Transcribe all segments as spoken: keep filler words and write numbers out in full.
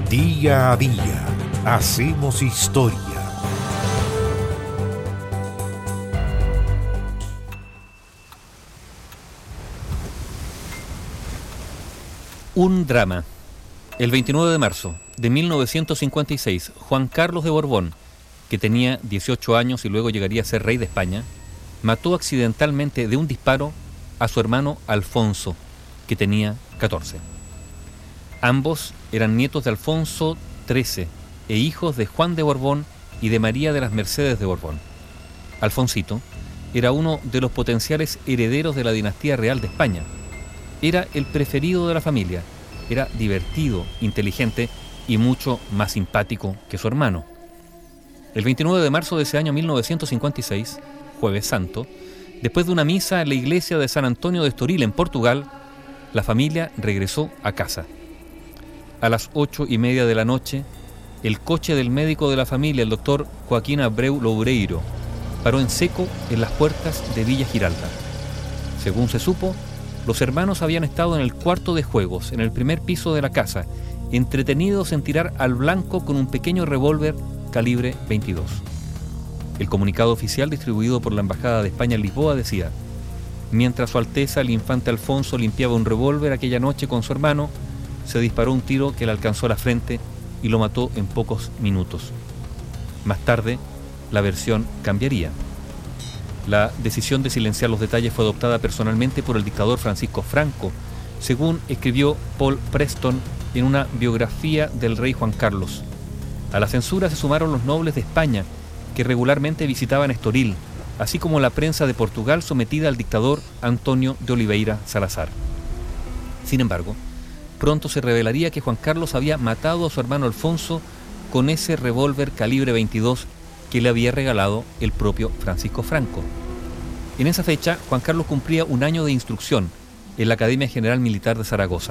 Día a día hacemos historia. Un drama. El veintinueve de marzo de mil novecientos cincuenta y seis, Juan Carlos de Borbón, que tenía dieciocho años y luego llegaría a ser rey de España, mató accidentalmente de un disparo a su hermano Alfonso, que tenía catorce. Ambos eran nietos de Alfonso trece e hijos de Juan de Borbón y de María de las Mercedes de Borbón. Alfonsito era uno de los potenciales herederos de la dinastía real de España. Era el preferido de la familia, era divertido, inteligente y mucho más simpático que su hermano. El veintinueve de marzo de ese año mil novecientos cincuenta y seis, Jueves Santo, después de una misa en la iglesia de San Antonio de Estoril en Portugal, la familia regresó a casa. A las ocho y media de la noche, el coche del médico de la familia, el doctor Joaquín Abreu Loureiro, paró en seco en las puertas de Villa Giralda. Según se supo, los hermanos habían estado en el cuarto de juegos, en el primer piso de la casa, entretenidos en tirar al blanco con un pequeño revólver calibre veintidós. El comunicado oficial distribuido por la Embajada de España en Lisboa decía: mientras Su Alteza el infante Alfonso limpiaba un revólver aquella noche con su hermano, se disparó un tiro que le alcanzó la frente y lo mató en pocos minutos. Más tarde, la versión cambiaría. La decisión de silenciar los detalles fue adoptada personalmente por el dictador Francisco Franco, según escribió Paul Preston en una biografía del rey Juan Carlos. A la censura se sumaron los nobles de España, que regularmente visitaban Estoril, así como la prensa de Portugal sometida al dictador Antonio de Oliveira Salazar. Sin embargo, pronto se revelaría que Juan Carlos había matado a su hermano Alfonso con ese revólver calibre veintidós que le había regalado el propio Francisco Franco. En esa fecha, Juan Carlos cumplía un año de instrucción en la Academia General Militar de Zaragoza.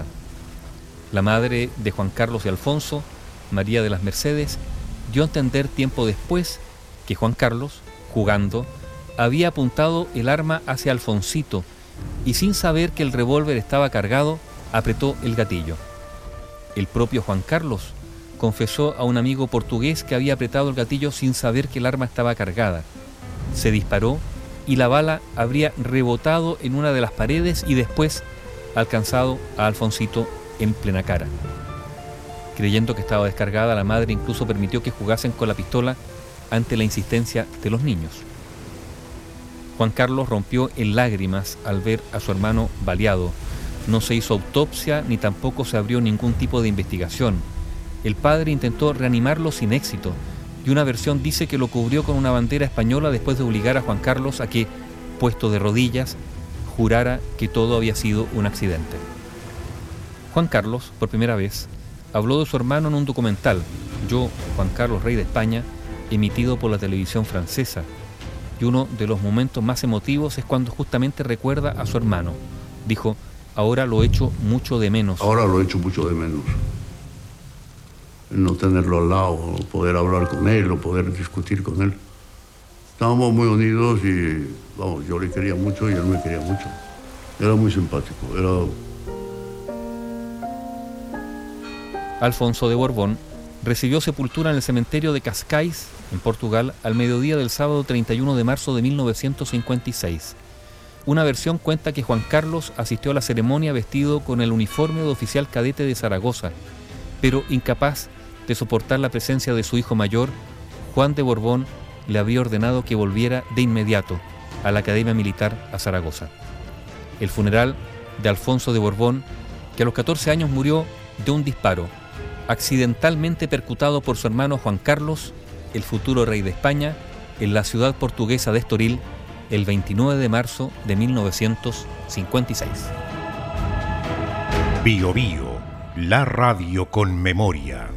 La madre de Juan Carlos y Alfonso, María de las Mercedes, dio a entender tiempo después que Juan Carlos, jugando, había apuntado el arma hacia Alfonsito y, sin saber que el revólver estaba cargado, apretó el gatillo. El propio Juan Carlos confesó a un amigo portugués que había apretado el gatillo sin saber que el arma estaba cargada. Se disparó y la bala habría rebotado en una de las paredes y después alcanzado a Alfonsito en plena cara. Creyendo que estaba descargada, la madre incluso permitió que jugasen con la pistola ante la insistencia de los niños. Juan Carlos rompió en lágrimas al ver a su hermano baleado. No se hizo autopsia ni tampoco se abrió ningún tipo de investigación. El padre intentó reanimarlo sin éxito y una versión dice que lo cubrió con una bandera española después de obligar a Juan Carlos a que, puesto de rodillas, jurara que todo había sido un accidente. Juan Carlos, por primera vez, habló de su hermano en un documental, Yo, Juan Carlos, Rey de España, emitido por la televisión francesa. Y uno de los momentos más emotivos es cuando justamente recuerda a su hermano. Dijo: ahora lo echo mucho de menos. Ahora lo echo mucho de menos. No tenerlo al lado, poder hablar con él, o poder discutir con él. Estábamos muy unidos y, vamos, yo le quería mucho y él me quería mucho. Era muy simpático, era... Alfonso de Borbón recibió sepultura en el cementerio de Cascais, en Portugal, al mediodía del sábado treinta y uno de marzo de mil novecientos cincuenta y seis. Una versión cuenta que Juan Carlos asistió a la ceremonia vestido con el uniforme de oficial cadete de Zaragoza, pero incapaz de soportar la presencia de su hijo mayor, Juan de Borbón le había ordenado que volviera de inmediato a la Academia Militar a Zaragoza. El funeral de Alfonso de Borbón, que a los catorce años murió de un disparo, accidentalmente percutado por su hermano Juan Carlos, el futuro rey de España, en la ciudad portuguesa de Estoril, el veintinueve de marzo de mil novecientos cincuenta y seis. Bio Bio, la radio con memoria.